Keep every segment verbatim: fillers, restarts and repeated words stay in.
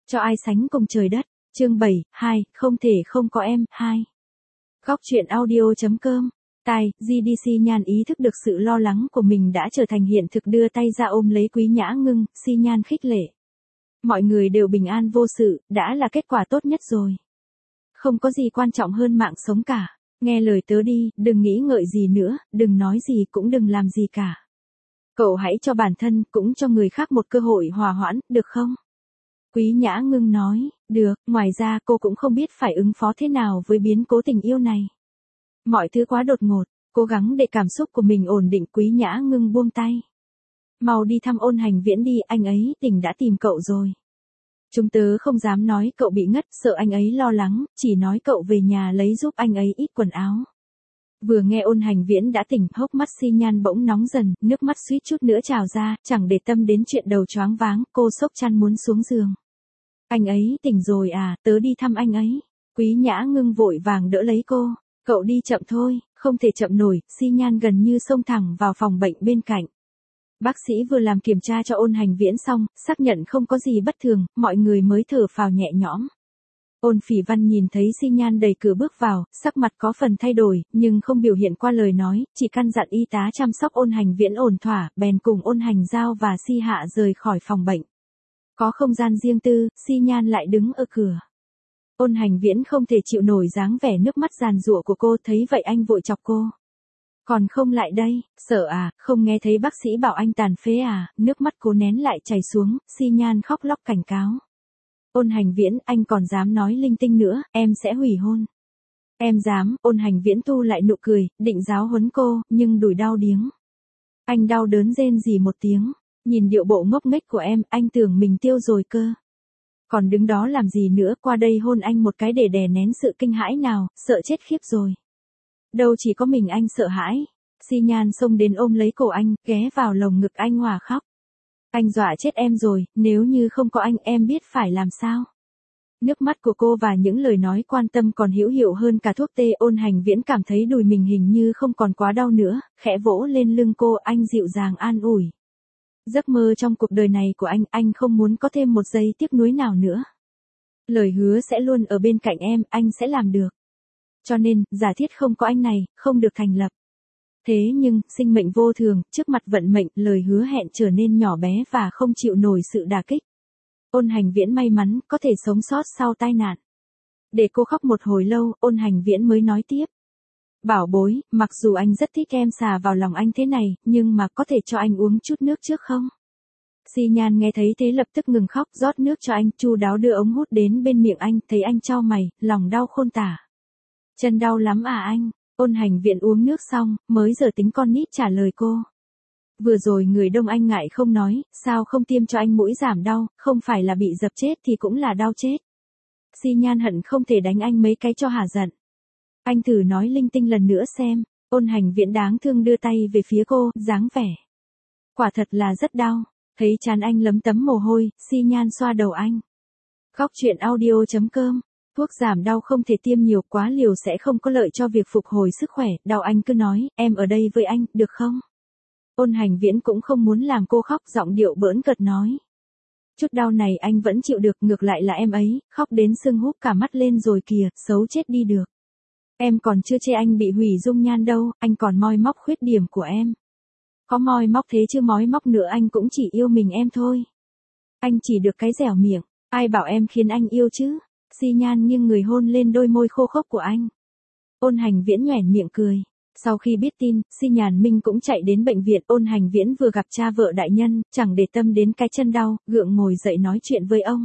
Cho ai sánh cùng trời đất. Chương bảy, hai, không thể không có em, hai. Góc truyện audio.com. Tai, giê đê xê Nhan ý thức được sự lo lắng của mình đã trở thành hiện thực, đưa tay ra ôm lấy Quý Nhã Ngưng, xi Nhan khích lệ. Mọi người đều bình an vô sự, đã là kết quả tốt nhất rồi. Không có gì quan trọng hơn mạng sống cả. Nghe lời tớ đi, đừng nghĩ ngợi gì nữa, đừng nói gì cũng đừng làm gì cả. Cậu hãy cho bản thân, cũng cho người khác một cơ hội hòa hoãn, được không? Quý Nhã Ngưng nói, được, ngoài ra cô cũng không biết phải ứng phó thế nào với biến cố tình yêu này. Mọi thứ quá đột ngột, cố gắng để cảm xúc của mình ổn định. Quý Nhã Ngưng buông tay. Mau đi thăm Ôn Hành Viễn đi, anh ấy tỉnh đã tìm cậu rồi. Chúng tớ không dám nói cậu bị ngất, sợ anh ấy lo lắng, chỉ nói cậu về nhà lấy giúp anh ấy ít quần áo. Vừa nghe Ôn Hành Viễn đã tỉnh, hốc mắt xi Nhan bỗng nóng dần, nước mắt suýt chút nữa trào ra, chẳng để tâm đến chuyện đầu choáng váng, cô xốc chăn muốn xuống giường. Anh ấy tỉnh rồi à, tớ đi thăm anh ấy. Quý Nhã Ngưng vội vàng đỡ lấy cô. Cậu đi chậm thôi, không thể chậm nổi. Xi Nhan gần như xông thẳng vào phòng bệnh bên cạnh. Bác sĩ vừa làm kiểm tra cho Ôn Hành Viễn xong, xác nhận không có gì bất thường, mọi người mới thở phào nhẹ nhõm. Ôn Phỉ Văn nhìn thấy xi Nhan đẩy cửa bước vào, sắc mặt có phần thay đổi, nhưng không biểu hiện qua lời nói, chỉ căn dặn y tá chăm sóc Ôn Hành Viễn ổn thỏa, bèn cùng Ôn Hành Giao và Si Hạ rời khỏi phòng bệnh. Có không gian riêng tư, xi Nhan lại đứng ở cửa. Ôn Hành Viễn không thể chịu nổi dáng vẻ nước mắt giàn giụa của cô, thấy vậy anh vội chọc cô. Còn không lại đây, sợ à, không nghe thấy bác sĩ bảo anh tàn phế à, nước mắt cô nén lại chảy xuống, xi Nhan khóc lóc cảnh cáo. Ôn Hành Viễn, anh còn dám nói linh tinh nữa, em sẽ hủy hôn. Em dám. Ôn Hành Viễn thu lại nụ cười, định giáo huấn cô, nhưng đùi đau điếng. Anh đau đớn rên rỉ một tiếng, nhìn điệu bộ ngốc nghếch của em, anh tưởng mình tiêu rồi cơ. Còn đứng đó làm gì nữa, qua đây hôn anh một cái để đè nén sự kinh hãi nào, sợ chết khiếp rồi. Đâu chỉ có mình anh sợ hãi. Xi Nhan xông đến ôm lấy cổ anh, ghé vào lồng ngực anh hòa khóc. Anh dọa chết em rồi, nếu như không có anh em biết phải làm sao. Nước mắt của cô và những lời nói quan tâm còn hữu hiệu hơn cả thuốc tê. Ôn Hành Viễn cảm thấy đùi mình hình như không còn quá đau nữa, khẽ vỗ lên lưng cô, anh dịu dàng an ủi. Giấc mơ trong cuộc đời này của anh, anh không muốn có thêm một giây tiếc nuối nào nữa. Lời hứa sẽ luôn ở bên cạnh em, anh sẽ làm được. Cho nên, giả thiết không có anh này, không được thành lập. Thế nhưng, sinh mệnh vô thường, trước mặt vận mệnh, lời hứa hẹn trở nên nhỏ bé và không chịu nổi sự đả kích. Ôn Hành Viễn may mắn, có thể sống sót sau tai nạn. Để cô khóc một hồi lâu, Ôn Hành Viễn mới nói tiếp. Bảo bối, mặc dù anh rất thích em xà vào lòng anh thế này, nhưng mà có thể cho anh uống chút nước trước không? Xi Nhan nghe thấy thế lập tức ngừng khóc, rót nước cho anh, chu đáo đưa ống hút đến bên miệng anh, thấy anh chau mày, lòng đau khôn tả. Chân đau lắm à anh? Ôn Hành Viễn uống nước xong, mới giờ tính con nít trả lời cô. Vừa rồi người đông anh ngại không nói, sao không tiêm cho anh mũi giảm đau, không phải là bị dập chết thì cũng là đau chết. Xi Nhan hận không thể đánh anh mấy cái cho hả giận. Anh thử nói linh tinh lần nữa xem. Ôn Hành Viễn đáng thương đưa tay về phía cô, dáng vẻ. Quả thật là rất đau. Thấy trán anh lấm tấm mồ hôi, Xi Nhan xoa đầu anh. Góc truyện audio.com. Thuốc giảm đau không thể tiêm nhiều, quá liều sẽ không có lợi cho việc phục hồi sức khỏe. Đau anh cứ nói, em ở đây với anh, được không? Ôn Hành Viễn cũng không muốn làm cô khóc, giọng điệu bỡn cợt nói. Chút đau này anh vẫn chịu được, ngược lại là em ấy, khóc đến sưng húp cả mắt lên rồi kìa, xấu chết đi được. Em còn chưa chê anh bị hủy dung nhan đâu, anh còn moi móc khuyết điểm của em. Có moi móc thế chứ mói móc nữa anh cũng chỉ yêu mình em thôi. Anh chỉ được cái dẻo miệng, ai bảo em khiến anh yêu chứ? Xi Nhan nghiêng người hôn lên đôi môi khô khốc của anh. Ôn Hành Viễn nhoẻn miệng cười. Sau khi biết tin, Xi Nhàn Minh cũng chạy đến bệnh viện. Ôn Hành Viễn vừa gặp cha vợ đại nhân, chẳng để tâm đến cái chân đau, gượng ngồi dậy nói chuyện với ông.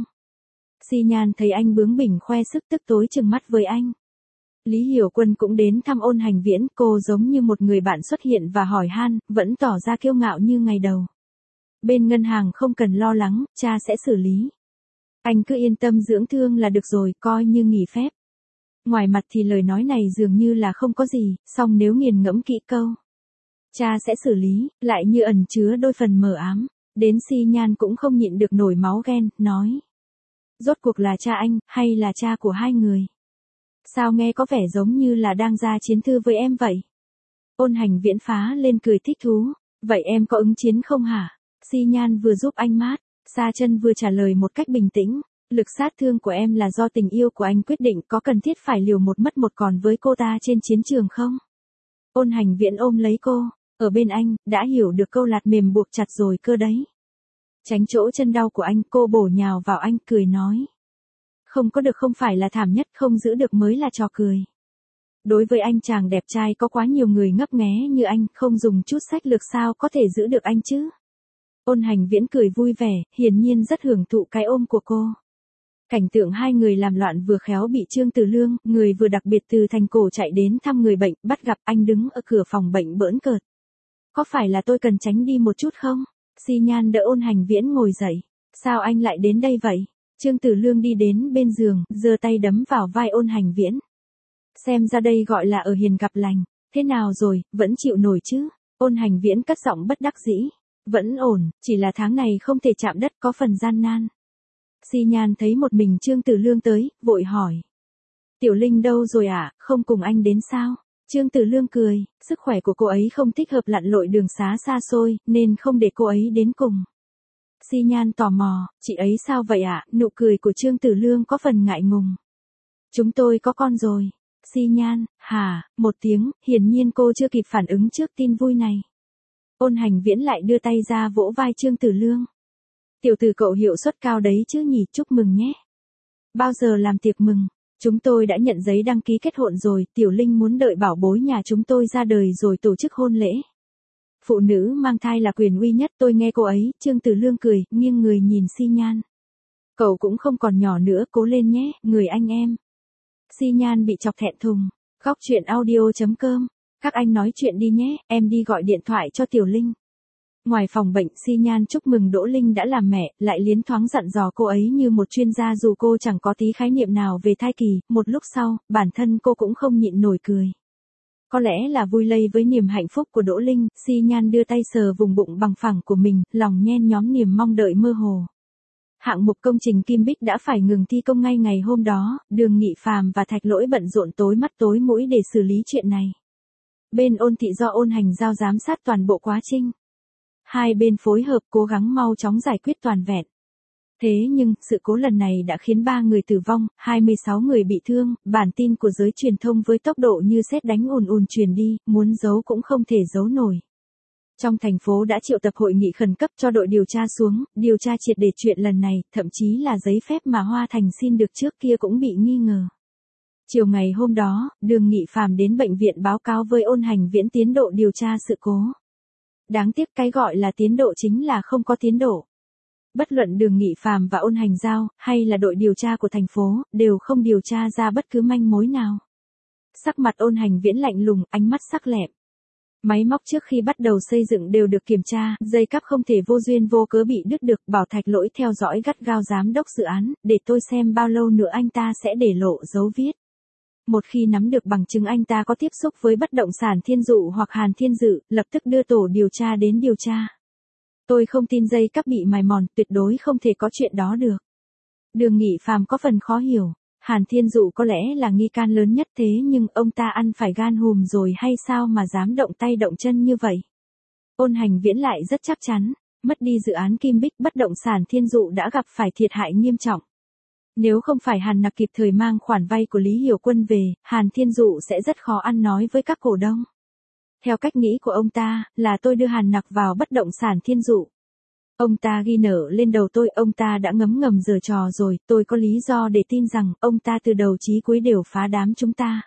Xi Nhan thấy anh bướng bỉnh khoe sức, tức tối trừng mắt với anh. Lý Hiểu Quân cũng đến thăm Ôn Hành Viễn, cô giống như một người bạn xuất hiện và hỏi han, vẫn tỏ ra kiêu ngạo như ngày đầu. Bên ngân hàng không cần lo lắng, cha sẽ xử lý. Anh cứ yên tâm dưỡng thương là được rồi, coi như nghỉ phép. Ngoài mặt thì lời nói này dường như là không có gì, song nếu nghiền ngẫm kỹ câu cha sẽ xử lý, lại như ẩn chứa đôi phần mờ ám. Đến Xi Nhan cũng không nhịn được nổi máu ghen, nói. Rốt cuộc là cha anh, hay là cha của hai người? Sao nghe có vẻ giống như là đang ra chiến thư với em vậy? Ôn Hành Viễn phá lên cười thích thú. Vậy em có ứng chiến không hả? Xi Nhan vừa giúp anh mát, Sa Chân vừa trả lời một cách bình tĩnh. Lực sát thương của em là do tình yêu của anh quyết định, có cần thiết phải liều một mất một còn với cô ta trên chiến trường không? Ôn Hành Viễn ôm lấy cô, ở bên anh, đã hiểu được câu lạt mềm buộc chặt rồi cơ đấy. Tránh chỗ chân đau của anh, cô bổ nhào vào anh, cười nói. Không có được không phải là thảm nhất, không giữ được mới là trò cười. Đối với anh chàng đẹp trai có quá nhiều người ngấp nghé như anh, không dùng chút sách lược sao có thể giữ được anh chứ? Ôn Hành Viễn cười vui vẻ, hiển nhiên rất hưởng thụ cái ôm của cô. Cảnh tượng hai người làm loạn vừa khéo bị Trương Tử Lương, người vừa đặc biệt từ thành cổ chạy đến thăm người bệnh, bắt gặp anh đứng ở cửa phòng bệnh bỡn cợt. Có phải là tôi cần tránh đi một chút không? Xi Nhan đỡ Ôn Hành Viễn ngồi dậy. Sao anh lại đến đây vậy? Trương Tử Lương đi đến bên giường, giơ tay đấm vào vai Ôn Hành Viễn. Xem ra đây gọi là ở hiền gặp lành. Thế nào rồi, vẫn chịu nổi chứ? Ôn Hành Viễn cất giọng bất đắc dĩ. Vẫn ổn, chỉ là tháng này không thể chạm đất, có phần gian nan. Xi Nhan thấy một mình Trương Tử Lương tới, vội hỏi. Tiểu Linh đâu rồi ạ, à? Không cùng anh đến sao? Trương Tử Lương cười, sức khỏe của cô ấy không thích hợp lặn lội đường xá xa xôi, nên không để cô ấy đến cùng. Xi Nhan tò mò, chị ấy sao vậy ạ? À? Nụ cười của Trương Tử Lương có phần ngại ngùng. Chúng tôi có con rồi. Xi Nhan, hả, một tiếng, hiển nhiên cô chưa kịp phản ứng trước tin vui này. Ôn Hành Viễn lại đưa tay ra vỗ vai Trương Tử Lương. Tiểu tử cậu hiệu suất cao đấy chứ nhỉ, chúc mừng nhé. Bao giờ làm tiệc mừng? Chúng tôi đã nhận giấy đăng ký kết hôn rồi, Tiểu Linh muốn đợi bảo bối nhà chúng tôi ra đời rồi tổ chức hôn lễ. Phụ nữ mang thai là quyền uy nhất, tôi nghe cô ấy. Trương Tử Lương cười, nghiêng người nhìn Xi Nhan. Cậu cũng không còn nhỏ nữa, cố lên nhé, người anh em. Xi Nhan bị chọc thẹn thùng. Góc truyện audio chấm com. Các anh nói chuyện đi nhé, em đi gọi điện thoại cho Tiểu Linh. Ngoài phòng bệnh, Xi Nhan chúc mừng Đỗ Linh đã làm mẹ, lại liến thoáng dặn dò cô ấy như một chuyên gia dù cô chẳng có tí khái niệm nào về thai kỳ. Một lúc sau, bản thân cô cũng không nhịn nổi cười. Có lẽ là vui lây với niềm hạnh phúc của Đỗ Linh, Xi Nhan đưa tay sờ vùng bụng bằng phẳng của mình, lòng nhen nhóm niềm mong đợi mơ hồ. Hạng mục công trình Kim Bích đã phải ngừng thi công ngay ngày hôm đó, Đường Nghị Phàm và Thạch Lỗi bận rộn tối mắt tối mũi để xử lý chuyện này. Bên Ôn Thị do Ôn Hành Giao giám sát toàn bộ quá trình. Hai bên phối hợp cố gắng mau chóng giải quyết toàn vẹn. Thế nhưng, sự cố lần này đã khiến ba người tử vong, hai mươi sáu người bị thương, bản tin của giới truyền thông với tốc độ như sét đánh ùn ùn truyền đi, muốn giấu cũng không thể giấu nổi. Trong thành phố đã triệu tập hội nghị khẩn cấp cho đội điều tra xuống, điều tra triệt để chuyện lần này, thậm chí là giấy phép mà Hoa Thành xin được trước kia cũng bị nghi ngờ. Chiều ngày hôm đó, Đường Nghị Phàm đến bệnh viện báo cáo với Ôn Hành Viễn tiến độ điều tra sự cố. Đáng tiếc cái gọi là tiến độ chính là không có tiến độ. Bất luận Đường Nghị Phàm và Ôn Hành Giao, hay là đội điều tra của thành phố, đều không điều tra ra bất cứ manh mối nào. Sắc mặt Ôn Hành Viễn lạnh lùng, ánh mắt sắc lẹm. Máy móc trước khi bắt đầu xây dựng đều được kiểm tra, dây cáp không thể vô duyên vô cớ bị đứt được, bảo Thạch Lỗi theo dõi gắt gao giám đốc dự án, để tôi xem bao lâu nữa anh ta sẽ để lộ dấu viết. Một khi nắm được bằng chứng anh ta có tiếp xúc với bất động sản Thiên Dụ hoặc Hàn Thiên Dự, lập tức đưa tổ điều tra đến điều tra. Tôi không tin dây cáp bị mài mòn, tuyệt đối không thể có chuyện đó được. Đường Nghị Phàm có phần khó hiểu. Hàn Thiên Dụ có lẽ là nghi can lớn nhất thế nhưng ông ta ăn phải gan hùm rồi hay sao mà dám động tay động chân như vậy? Ôn Hành Viễn lại rất chắc chắn, mất đi dự án Kim Bích, bất động sản Thiên Dụ đã gặp phải thiệt hại nghiêm trọng. Nếu không phải Hàn Nặc kịp thời mang khoản vay của Lý Hiểu Quân về, Hàn Thiên Dụ sẽ rất khó ăn nói với các cổ đông. Theo cách nghĩ của ông ta, là tôi đưa Hàn Nặc vào bất động sản Thiên Dụ. Ông ta ghi nợ lên đầu tôi, ông ta đã ngấm ngầm giở trò rồi, tôi có lý do để tin rằng ông ta từ đầu chí cuối đều phá đám chúng ta.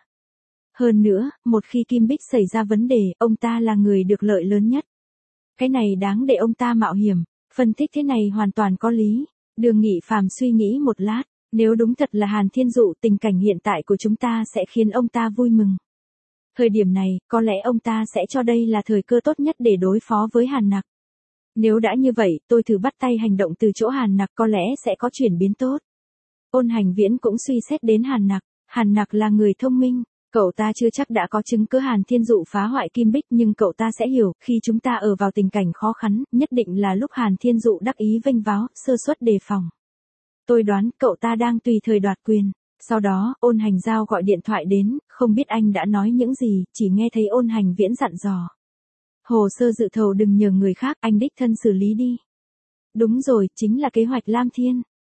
Hơn nữa, một khi Kim Bích xảy ra vấn đề, ông ta là người được lợi lớn nhất. Cái này đáng để ông ta mạo hiểm, phân tích thế này hoàn toàn có lý. Đường Nghị Phàm suy nghĩ một lát, nếu đúng thật là Hàn Thiên Dụ, tình cảnh hiện tại của chúng ta sẽ khiến ông ta vui mừng. Thời điểm này, có lẽ ông ta sẽ cho đây là thời cơ tốt nhất để đối phó với Hàn Nặc. Nếu đã như vậy, tôi thử bắt tay hành động từ chỗ Hàn Nặc có lẽ sẽ có chuyển biến tốt. Ôn Hành Viễn cũng suy xét đến Hàn Nặc. Hàn Nặc là người thông minh, cậu ta chưa chắc đã có chứng cứ Hàn Thiên Dụ phá hoại Kim Bích nhưng cậu ta sẽ hiểu, khi chúng ta ở vào tình cảnh khó khăn, nhất định là lúc Hàn Thiên Dụ đắc ý vênh váo, sơ suất đề phòng. Tôi đoán cậu ta đang tùy thời đoạt quyền. Sau đó, Ôn Hành Giao gọi điện thoại đến, không biết anh đã nói những gì, chỉ nghe thấy Ôn Hành Viễn dặn dò. Hồ sơ dự thầu đừng nhờ người khác, anh đích thân xử lý đi. Đúng rồi, chính là kế hoạch Lam Thiên.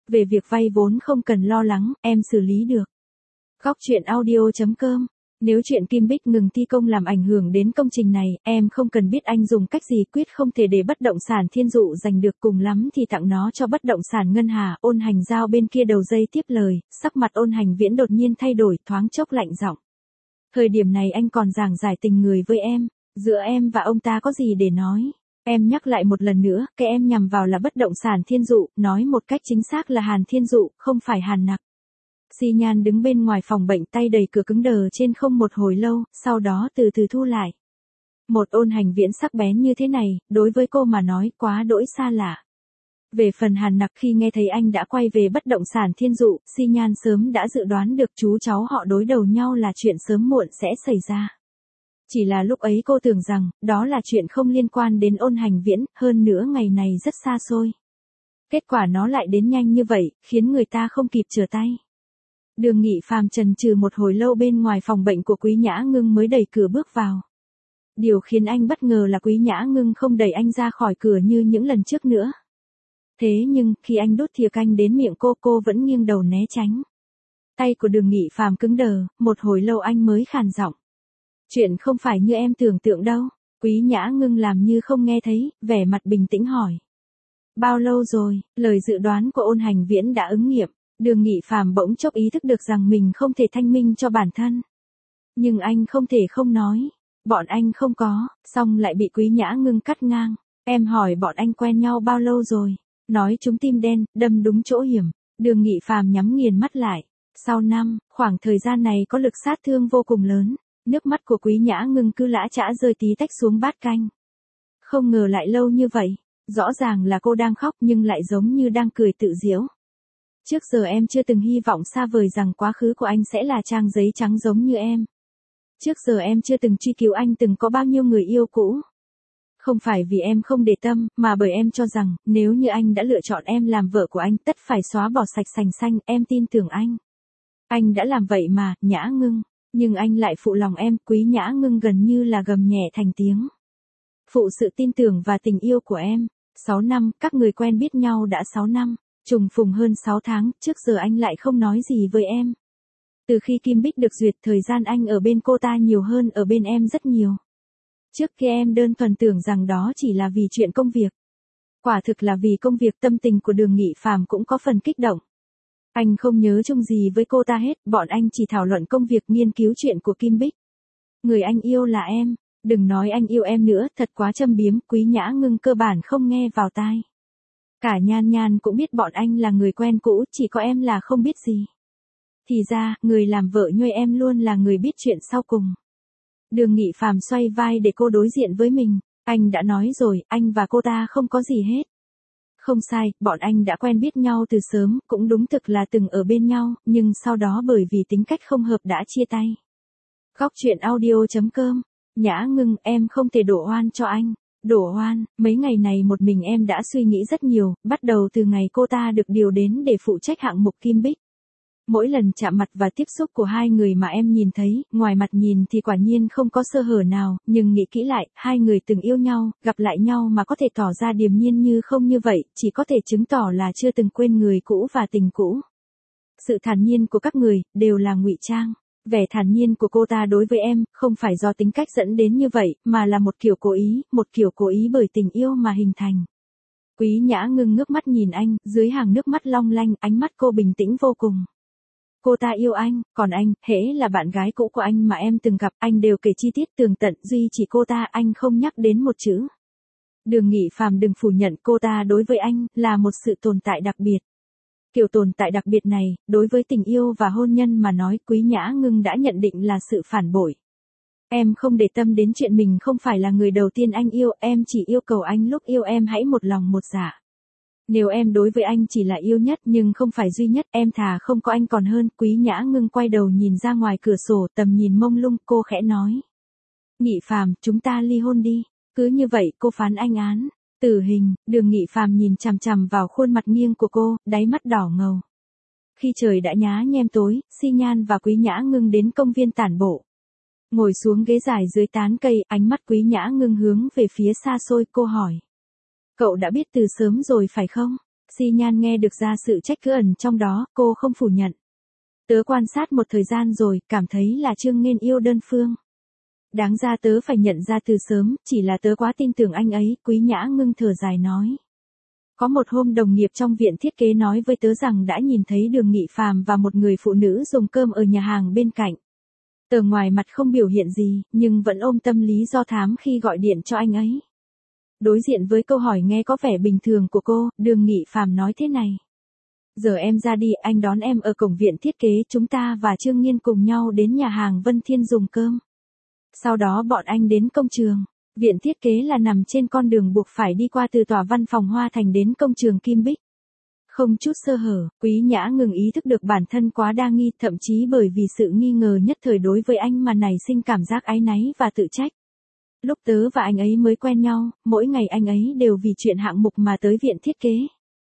Về việc vay vốn không cần lo lắng, em xử lý được. Góc truyện audio chấm com. Nếu chuyện Kim Bích ngừng thi công làm ảnh hưởng đến công trình này, em không cần biết anh dùng cách gì, quyết không thể để bất động sản Thiên Dụ giành được, cùng lắm thì tặng nó cho bất động sản Ngân Hà. Ôn Hành Giao bên kia đầu dây tiếp lời, sắc mặt Ôn Hành Viễn đột nhiên thay đổi, thoáng chốc lạnh giọng. Thời điểm này anh còn giảng giải tình người với em, giữa em và ông ta có gì để nói? Em nhắc lại một lần nữa, cái em nhằm vào là bất động sản Thiên Dụ, nói một cách chính xác là Hàn Thiên Dụ, không phải Hàn Nặc. Xi Nhan đứng bên ngoài phòng bệnh, tay đẩy cửa cứng đờ trên không một hồi lâu, sau đó từ từ thu lại. Một Ôn Hành Viễn sắc bén như thế này, đối với cô mà nói quá đỗi xa lạ. Về phần Hàn Nặc, khi nghe thấy anh đã quay về bất động sản Thiên Dụ, Xi Nhan sớm đã dự đoán được chú cháu họ đối đầu nhau là chuyện sớm muộn sẽ xảy ra. Chỉ là lúc ấy cô tưởng rằng, đó là chuyện không liên quan đến Ôn Hành Viễn, hơn nữa ngày này rất xa xôi. Kết quả nó lại đến nhanh như vậy, khiến người ta không kịp trở tay. Đường Nghị Phàm chần chừ một hồi lâu bên ngoài phòng bệnh của Quý Nhã Ngưng mới đẩy cửa bước vào. Điều khiến anh bất ngờ là Quý Nhã Ngưng không đẩy anh ra khỏi cửa như những lần trước nữa. Thế nhưng, khi anh đút thìa canh đến miệng cô, cô vẫn nghiêng đầu né tránh. Tay của Đường Nghị Phàm cứng đờ, một hồi lâu anh mới khàn giọng. Chuyện không phải như em tưởng tượng đâu. Quý Nhã Ngưng làm như không nghe thấy, vẻ mặt bình tĩnh hỏi. Bao lâu rồi? Lời dự đoán của Ôn Hành Viễn đã ứng nghiệm. Đường Nghị Phàm bỗng chốc ý thức được rằng mình không thể thanh minh cho bản thân. Nhưng anh không thể không nói. Bọn anh không có, xong lại bị Quý Nhã Ngưng cắt ngang. Em hỏi bọn anh quen nhau bao lâu rồi? Nói chúng tim đen, đâm đúng chỗ hiểm. Đường Nghị Phàm nhắm nghiền mắt lại. Sau năm, khoảng thời gian này có lực sát thương vô cùng lớn. Nước mắt của Quý Nhã Ngưng cứ lã chã rơi tí tách xuống bát canh. Không ngờ lại lâu như vậy. Rõ ràng là cô đang khóc nhưng lại giống như đang cười tự giễu. Trước giờ em chưa từng hy vọng xa vời rằng quá khứ của anh sẽ là trang giấy trắng giống như em. Trước giờ em chưa từng truy cứu anh từng có bao nhiêu người yêu cũ. Không phải vì em không để tâm, mà bởi em cho rằng, nếu như anh đã lựa chọn em làm vợ của anh, tất phải xóa bỏ sạch sành xanh, em tin tưởng anh. Anh đã làm vậy mà, Nhã Ngưng. Nhưng anh lại phụ lòng em. Quý Nhã Ngưng gần như là gầm nhẹ thành tiếng. Phụ sự tin tưởng và tình yêu của em. Sáu năm, các người quen biết nhau đã sáu năm. Trùng phùng hơn sáu tháng, trước giờ anh lại không nói gì với em. Từ khi Kim Bích được duyệt, thời gian anh ở bên cô ta nhiều hơn ở bên em rất nhiều. Trước kia em đơn thuần tưởng rằng đó chỉ là vì chuyện công việc. Quả thực là vì công việc. Tâm tình của Đường Nghị Phàm cũng có phần kích động. Anh không nhớ chung gì với cô ta hết, bọn anh chỉ thảo luận công việc, nghiên cứu chuyện của Kim Bích. Người anh yêu là em, đừng nói anh yêu em nữa, thật quá châm biếm. Quý Nhã Ngưng cơ bản không nghe vào tai. Cả Nhan Nhan cũng biết bọn anh là người quen cũ, chỉ có em là không biết gì. Thì ra, người làm vợ nhuê em luôn là người biết chuyện sau cùng. Đường Nghị Phàm xoay vai để cô đối diện với mình. Anh đã nói rồi, anh và cô ta không có gì hết. Không sai, bọn anh đã quen biết nhau từ sớm, cũng đúng thực là từng ở bên nhau, nhưng sau đó bởi vì tính cách không hợp đã chia tay. Góc truyện audio chấm com. Nhã Ngưng, em không thể đổ oan cho anh. Đổ oan, mấy ngày này một mình em đã suy nghĩ rất nhiều, bắt đầu từ ngày cô ta được điều đến để phụ trách hạng mục Kim Bích. Mỗi lần chạm mặt và tiếp xúc của hai người mà em nhìn thấy, ngoài mặt nhìn thì quả nhiên không có sơ hở nào, nhưng nghĩ kỹ lại, hai người từng yêu nhau, gặp lại nhau mà có thể tỏ ra điềm nhiên như không như vậy, chỉ có thể chứng tỏ là chưa từng quên người cũ và tình cũ. Sự thản nhiên của các người, đều là ngụy trang. Vẻ thản nhiên của cô ta đối với em, không phải do tính cách dẫn đến như vậy, mà là một kiểu cố ý, một kiểu cố ý bởi tình yêu mà hình thành. Quý Nhã Ngưng ngước mắt nhìn anh, dưới hàng nước mắt long lanh, ánh mắt cô bình tĩnh vô cùng. Cô ta yêu anh, còn anh, hễ là bạn gái cũ của anh mà em từng gặp, anh đều kể chi tiết tường tận, duy chỉ cô ta anh không nhắc đến một chữ. Đường Nghị Phàm đừng phủ nhận, cô ta đối với anh, là một sự tồn tại đặc biệt. Kiểu tồn tại đặc biệt này, đối với tình yêu và hôn nhân mà nói, Quý Nhã Ngưng đã nhận định là sự phản bội. Em không để tâm đến chuyện mình không phải là người đầu tiên anh yêu, em chỉ yêu cầu anh lúc yêu em hãy một lòng một dạ. Nếu em đối với anh chỉ là yêu nhất nhưng không phải duy nhất, em thà không có anh còn hơn. Quý Nhã Ngưng quay đầu nhìn ra ngoài cửa sổ, tầm nhìn mông lung, cô khẽ nói. Nghị Phàm, chúng ta ly hôn đi. Cứ như vậy, cô phán anh án tử hình. Đường Nghị Phàm nhìn chằm chằm vào khuôn mặt nghiêng của cô, đáy mắt đỏ ngầu. Khi trời đã nhá nhem tối, Xi Nhan và Quý Nhã Ngưng đến công viên tản bộ. Ngồi xuống ghế dài dưới tán cây, ánh mắt Quý Nhã Ngưng hướng về phía xa xôi, cô hỏi. Cậu đã biết từ sớm rồi phải không? Xi Nhan nghe được ra sự trách cứ ẩn trong đó, cô không phủ nhận. Tớ quan sát một thời gian rồi, cảm thấy là Trương Nghiên yêu đơn phương. Đáng ra tớ phải nhận ra từ sớm, chỉ là tớ quá tin tưởng anh ấy, Quý Nhã Ngưng thở dài nói. Có một hôm đồng nghiệp trong viện thiết kế nói với tớ rằng đã nhìn thấy Đường Nghị Phàm và một người phụ nữ dùng cơm ở nhà hàng bên cạnh. Tớ ngoài mặt không biểu hiện gì, nhưng vẫn ôm tâm lý do thám khi gọi điện cho anh ấy. Đối diện với câu hỏi nghe có vẻ bình thường của cô, Đường Nghị Phàm nói thế này. Giờ em ra đi, anh đón em ở cổng viện thiết kế, chúng ta và Trương Nghiên cùng nhau đến nhà hàng Vân Thiên dùng cơm. Sau đó bọn anh đến công trường. Viện thiết kế là nằm trên con đường buộc phải đi qua từ tòa văn phòng Hoa Thành đến công trường Kim Bích. Không chút sơ hở, Quý Nhã Ngừng ý thức được bản thân quá đa nghi, thậm chí bởi vì sự nghi ngờ nhất thời đối với anh mà nảy sinh cảm giác áy náy và tự trách. Lúc tớ và anh ấy mới quen nhau, mỗi ngày anh ấy đều vì chuyện hạng mục mà tới viện thiết kế.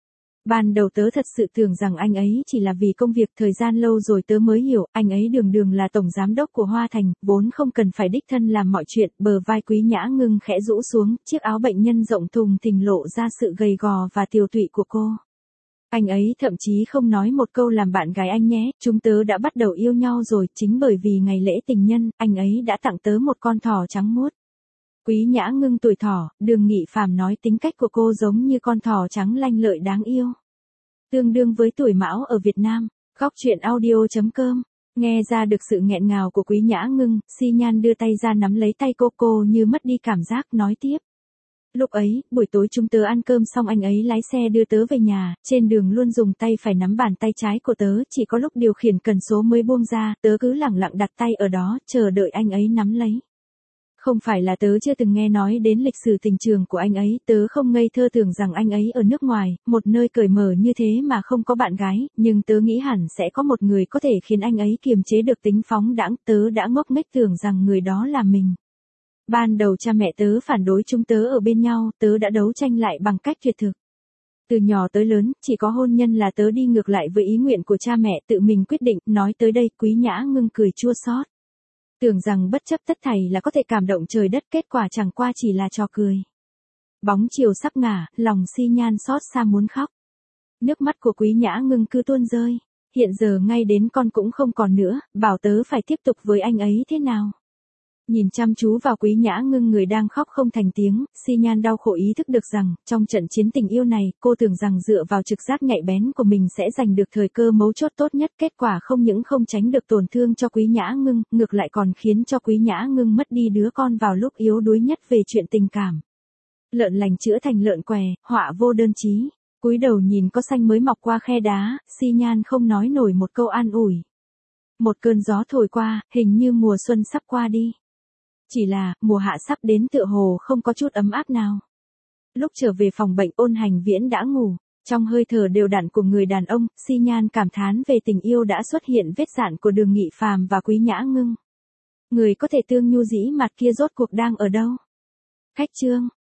Ban đầu tớ thật sự tưởng rằng anh ấy chỉ là vì công việc, thời gian lâu rồi tớ mới hiểu, anh ấy đường đường là tổng giám đốc của Hoa Thành, vốn không cần phải đích thân làm mọi chuyện. Bờ vai Quý Nhã Ngưng khẽ rũ xuống, chiếc áo bệnh nhân rộng thùng thình lộ ra sự gầy gò và tiều tụy của cô. Anh ấy thậm chí không nói một câu làm bạn gái anh nhé, chúng tớ đã bắt đầu yêu nhau rồi, chính bởi vì ngày lễ tình nhân, anh ấy đã tặng tớ một con thỏ trắng muốt. Quý Nhã Ngưng tuổi thỏ, Đường Nghị Phàm nói tính cách của cô giống như con thỏ trắng lanh lợi đáng yêu. Tương đương với tuổi mão ở Việt Nam. Góc truyện audio chấm com. Nghe ra được sự nghẹn ngào của Quý Nhã Ngưng, Xi Nhan đưa tay ra nắm lấy tay cô, cô như mất đi cảm giác, nói tiếp. Lúc ấy, buổi tối chúng tớ ăn cơm xong anh ấy lái xe đưa tớ về nhà, trên đường luôn dùng tay phải nắm bàn tay trái của tớ, chỉ có lúc điều khiển cần số mới buông ra, tớ cứ lẳng lặng đặt tay ở đó, chờ đợi anh ấy nắm lấy. Không phải là tớ chưa từng nghe nói đến lịch sử tình trường của anh ấy, tớ không ngây thơ tưởng rằng anh ấy ở nước ngoài, một nơi cởi mở như thế mà không có bạn gái, nhưng tớ nghĩ hẳn sẽ có một người có thể khiến anh ấy kiềm chế được tính phóng đãng, tớ đã ngốc nghếch tưởng rằng người đó là mình. Ban đầu cha mẹ tớ phản đối chúng tớ ở bên nhau, tớ đã đấu tranh lại bằng cách tuyệt thực. Từ nhỏ tới lớn, chỉ có hôn nhân là tớ đi ngược lại với ý nguyện của cha mẹ, tự mình quyết định, nói tới đây Quý Nhã Ngưng cười chua xót. Tưởng rằng bất chấp tất thảy là có thể cảm động trời đất, kết quả chẳng qua chỉ là trò cười. Bóng chiều sắp ngả, lòng Xi Nhan xót xa muốn khóc. Nước mắt của Quý Nhã Ngưng cứ tuôn rơi. Hiện giờ ngay đến con cũng không còn nữa, bảo tớ phải tiếp tục với anh ấy thế nào. Nhìn chăm chú vào Quý Nhã Ngưng người đang khóc không thành tiếng, Xi Nhan đau khổ ý thức được rằng, trong trận chiến tình yêu này, cô tưởng rằng dựa vào trực giác nhạy bén của mình sẽ giành được thời cơ mấu chốt tốt nhất, kết quả không những không tránh được tổn thương cho Quý Nhã Ngưng, ngược lại còn khiến cho Quý Nhã Ngưng mất đi đứa con vào lúc yếu đuối nhất về chuyện tình cảm. Lợn lành chữa thành lợn què, họa vô đơn chí. Cúi đầu nhìn có xanh mới mọc qua khe đá, Xi Nhan không nói nổi một câu an ủi. Một cơn gió thổi qua, hình như mùa xuân sắp qua đi. Chỉ là, mùa hạ sắp đến tựa hồ không có chút ấm áp nào. Lúc trở về phòng bệnh, Ôn Hành Viễn đã ngủ. Trong hơi thở đều đặn của người đàn ông, Xi Nhan cảm thán về tình yêu đã xuất hiện vết dạn của Đường Nghị Phàm và Quý Nhã Ngưng. Người có thể tương nhu dĩ mặt kia rốt cuộc đang ở đâu? Khách chương.